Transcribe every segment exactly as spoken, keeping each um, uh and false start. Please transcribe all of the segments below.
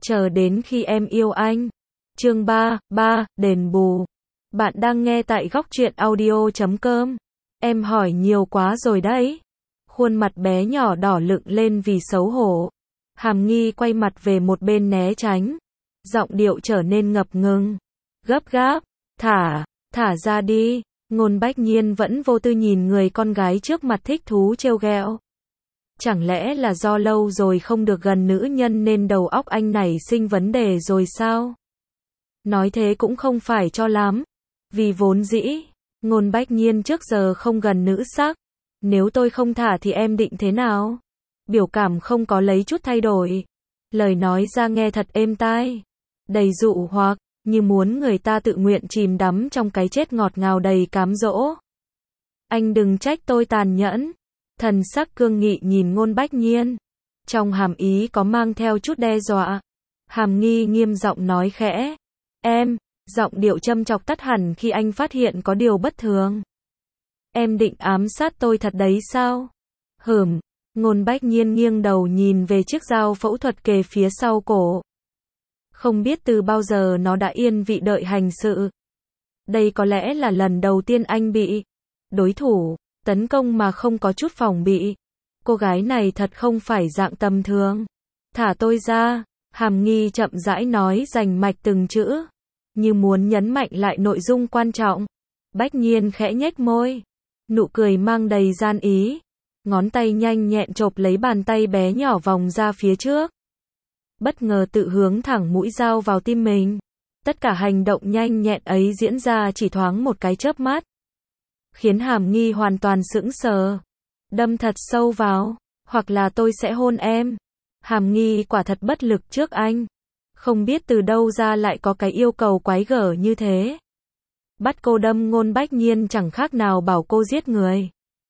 Chờ đến khi em yêu anh. Chương ba, ba, đền bù. Bạn đang nghe tại góc truyện audio chấm com. Em hỏi nhiều quá rồi đấy. Khuôn mặt bé nhỏ đỏ lựng lên vì xấu hổ. Hàm Nghi quay mặt về một bên né tránh. Giọng điệu trở nên ngập ngừng. Gấp gáp. Thả, thả ra đi. Ngôn Bách Nhiên vẫn vô tư nhìn người con gái trước mặt thích thú trêu ghẹo. Chẳng lẽ là do lâu rồi không được gần nữ nhân nên đầu óc anh nảy sinh vấn đề rồi sao? Nói thế cũng không phải cho lắm. Vì vốn dĩ, Ngôn Bách Nhiên trước giờ không gần nữ sắc. Nếu tôi không thả thì em định thế nào? Biểu cảm không có lấy chút thay đổi. Lời nói ra nghe thật êm tai. Đầy dụ hoặc, như muốn người ta tự nguyện chìm đắm trong cái chết ngọt ngào đầy cám dỗ. Anh đừng trách tôi tàn nhẫn. Thần sắc cương nghị nhìn Ngôn Bách Nhiên. Trong hàm ý có mang theo chút đe dọa. Hàm Nghi nghiêm giọng nói khẽ. Em, giọng điệu châm chọc tắt hẳn khi anh phát hiện có điều bất thường. Em định ám sát tôi thật đấy sao? Hửm, Ngôn Bách Nhiên nghiêng đầu nhìn về chiếc dao phẫu thuật kề phía sau cổ. Không biết từ bao giờ nó đã yên vị đợi hành sự. Đây có lẽ là lần đầu tiên anh bị đối thủ tấn công mà không có chút phòng bị. Cô gái này thật không phải dạng tầm thường. Thả tôi ra, Hàm Nghi chậm rãi nói rành mạch từng chữ, như muốn nhấn mạnh lại nội dung quan trọng. Bách Nhiên khẽ nhếch môi, nụ cười mang đầy gian ý, ngón tay nhanh nhẹn chộp lấy bàn tay bé nhỏ vòng ra phía trước. Bất ngờ tự hướng thẳng mũi dao vào tim mình. Tất cả hành động nhanh nhẹn ấy diễn ra chỉ thoáng một cái chớp mắt, khiến Hàm Nghi hoàn toàn sững sờ. Đâm thật sâu vào, hoặc là tôi sẽ hôn em. Hàm Nghi quả thật bất lực trước anh. Không biết từ đâu ra lại có cái yêu cầu quái gở như thế. Bắt cô đâm Ngôn Bách Nhiên chẳng khác nào bảo cô giết người.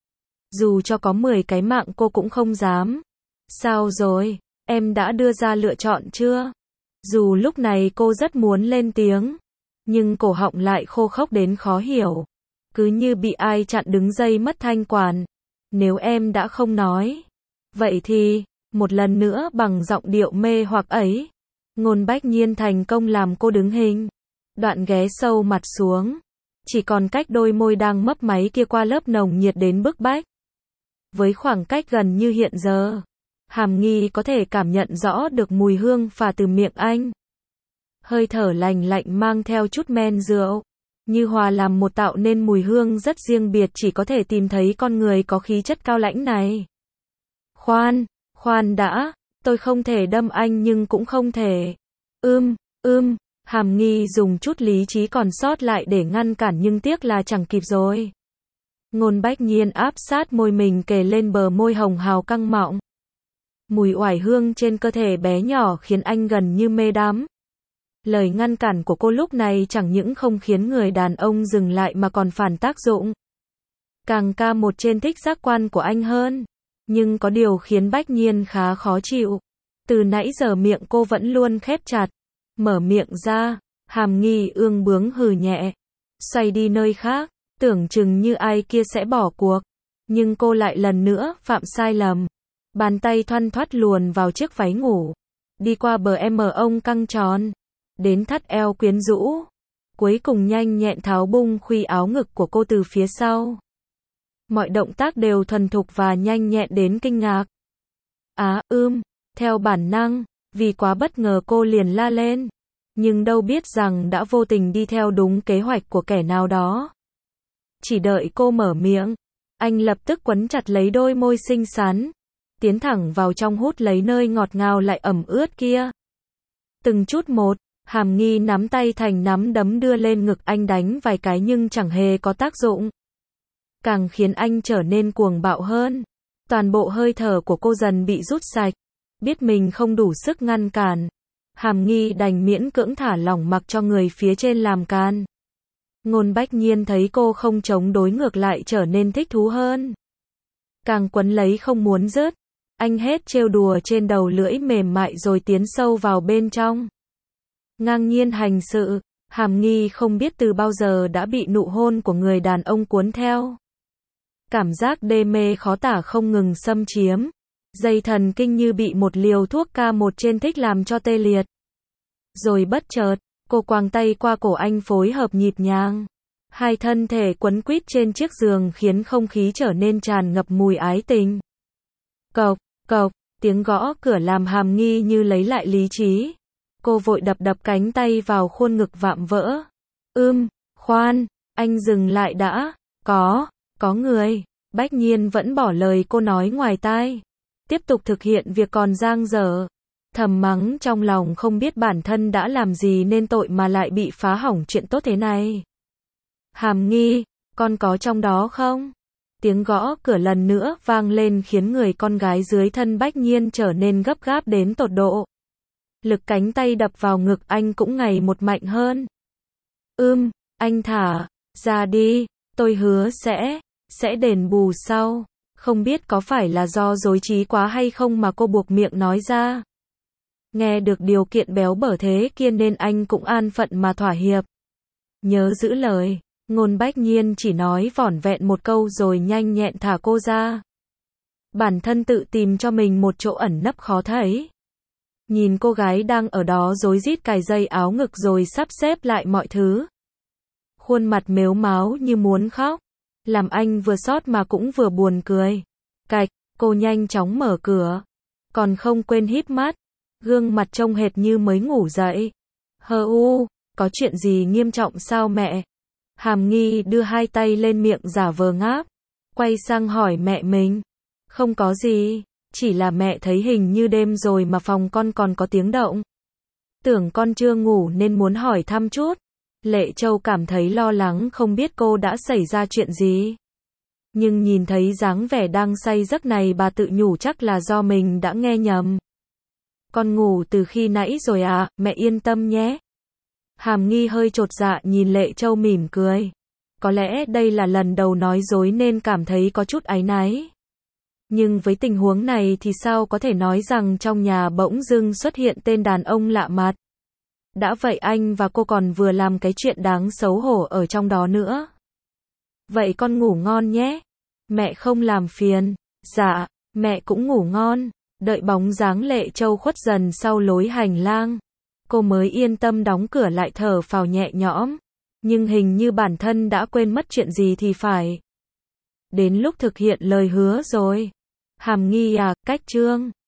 Dù cho có mười cái mạng cô cũng không dám. Sao rồi, em đã đưa ra lựa chọn chưa? Dù lúc này cô rất muốn lên tiếng, nhưng cổ họng lại khô khốc đến khó hiểu. Cứ như bị ai chặn đứng dây mất thanh quản. Nếu em đã không nói, vậy thì, một lần nữa bằng giọng điệu mê hoặc ấy. Ngôn Bách Nhiên thành công làm cô đứng hình. Đoạn ghé sâu mặt xuống. Chỉ còn cách đôi môi đang mấp máy kia qua lớp nồng nhiệt đến bức bách. Với khoảng cách gần như hiện giờ, Hàm Nghi có thể cảm nhận rõ được mùi hương phả từ miệng anh. Hơi thở lành lạnh mang theo chút men rượu. Như hòa làm một tạo nên mùi hương rất riêng biệt chỉ có thể tìm thấy con người có khí chất cao lãnh này. Khoan, khoan đã, tôi không thể đâm anh nhưng cũng không thể. Ưm, ưm, Hàm Nghi dùng chút lý trí còn sót lại để ngăn cản nhưng tiếc là chẳng kịp rồi. Ngôn Bách Nhiên áp sát môi mình kề lên bờ môi hồng hào căng mọng. Mùi oải hương trên cơ thể bé nhỏ khiến anh gần như mê đắm. Lời ngăn cản của cô lúc này chẳng những không khiến người đàn ông dừng lại mà còn phản tác dụng. Càng ca một trên thích giác quan của anh hơn. Nhưng có điều khiến Bách Nhiên khá khó chịu. Từ nãy giờ miệng cô vẫn luôn khép chặt. Mở miệng ra, Hàm Nghi ương bướng hừ nhẹ. Xoay đi nơi khác, tưởng chừng như ai kia sẽ bỏ cuộc. Nhưng cô lại lần nữa phạm sai lầm. Bàn tay thoăn thoắt luồn vào chiếc váy ngủ. Đi qua bờ em ông căng tròn. Đến thắt eo quyến rũ. Cuối cùng nhanh nhẹn tháo bung khuy áo ngực của cô từ phía sau. Mọi động tác đều thuần thục và nhanh nhẹn đến kinh ngạc. Á, ưm, theo bản năng, vì quá bất ngờ cô liền la lên. Nhưng đâu biết rằng đã vô tình đi theo đúng kế hoạch của kẻ nào đó. Chỉ đợi cô mở miệng, anh lập tức quấn chặt lấy đôi môi xinh xắn. Tiến thẳng vào trong hút lấy nơi ngọt ngào lại ẩm ướt kia. Từng chút một, Hàm Nghi nắm tay thành nắm đấm đưa lên ngực anh đánh vài cái nhưng chẳng hề có tác dụng. Càng khiến anh trở nên cuồng bạo hơn. Toàn bộ hơi thở của cô dần bị rút sạch. Biết mình không đủ sức ngăn cản. Hàm Nghi đành miễn cưỡng thả lỏng mặc cho người phía trên làm can. Ngôn Bách Nhiên thấy cô không chống đối ngược lại trở nên thích thú hơn. Càng quấn lấy không muốn dứt. Anh hết trêu đùa trên đầu lưỡi mềm mại rồi tiến sâu vào bên trong. Ngang nhiên hành sự, Hàm Nghi không biết từ bao giờ đã bị nụ hôn của người đàn ông cuốn theo. Cảm giác đê mê khó tả không ngừng xâm chiếm. Dây thần kinh như bị một liều thuốc ca một trên thích làm cho tê liệt. Rồi bất chợt, cô quàng tay qua cổ anh phối hợp nhịp nhàng. Hai thân thể quấn quýt trên chiếc giường khiến không khí trở nên tràn ngập mùi ái tình. Cộc, cộc, tiếng gõ cửa làm Hàm Nghi như lấy lại lý trí. Cô vội đập đập cánh tay vào khuôn ngực vạm vỡ. Ưm, khoan, anh dừng lại đã. Có, có người. Bách Nhiên vẫn bỏ lời cô nói ngoài tai. Tiếp tục thực hiện việc còn dang dở. Thầm mắng trong lòng không biết bản thân đã làm gì nên tội mà lại bị phá hỏng chuyện tốt thế này. Hàm Nghi, con có trong đó không? Tiếng gõ cửa lần nữa vang lên khiến người con gái dưới thân Bách Nhiên trở nên gấp gáp đến tột độ. Lực cánh tay đập vào ngực anh cũng ngày một mạnh hơn. Ưm, anh thả ra đi, tôi hứa sẽ, sẽ đền bù sau. Không biết có phải là do dối trí quá hay không mà cô buộc miệng nói ra. Nghe được điều kiện béo bở thế kia nên anh cũng an phận mà thỏa hiệp. Nhớ giữ lời, Ngôn Bách Nhiên chỉ nói vỏn vẹn một câu rồi nhanh nhẹn thả cô ra. Bản thân tự tìm cho mình một chỗ ẩn nấp khó thấy. Nhìn cô gái đang ở đó rối rít cài dây áo ngực rồi sắp xếp lại mọi thứ. Khuôn mặt mếu máo như muốn khóc. Làm anh vừa xót mà cũng vừa buồn cười. Cạch, cô nhanh chóng mở cửa. Còn không quên híp mắt. Gương mặt trông hệt như mới ngủ dậy. Hơ u, có chuyện gì nghiêm trọng sao mẹ? Hàm Nghi đưa hai tay lên miệng giả vờ ngáp. Quay sang hỏi mẹ mình. Không có gì, chỉ là mẹ thấy hình như đêm rồi mà phòng con còn có tiếng động. Tưởng con chưa ngủ nên muốn hỏi thăm chút. Lệ Châu cảm thấy lo lắng không biết cô đã xảy ra chuyện gì. Nhưng nhìn thấy dáng vẻ đang say giấc này bà tự nhủ chắc là do mình đã nghe nhầm. Con ngủ từ khi nãy rồi à, mẹ yên tâm nhé. Hàm Nghi hơi chột dạ nhìn Lệ Châu mỉm cười. Có lẽ đây là lần đầu nói dối nên cảm thấy có chút áy náy. Nhưng với tình huống này thì sao có thể nói rằng trong nhà bỗng dưng xuất hiện tên đàn ông lạ mặt. Đã vậy anh và cô còn vừa làm cái chuyện đáng xấu hổ ở trong đó nữa. Vậy con ngủ ngon nhé. Mẹ không làm phiền. Dạ, mẹ cũng ngủ ngon. Đợi bóng dáng Lệ Châu khuất dần sau lối hành lang. Cô mới yên tâm đóng cửa lại thở phào nhẹ nhõm. Nhưng hình như bản thân đã quên mất chuyện gì thì phải. Đến lúc thực hiện lời hứa rồi. Hàm Nghi à, cách chương.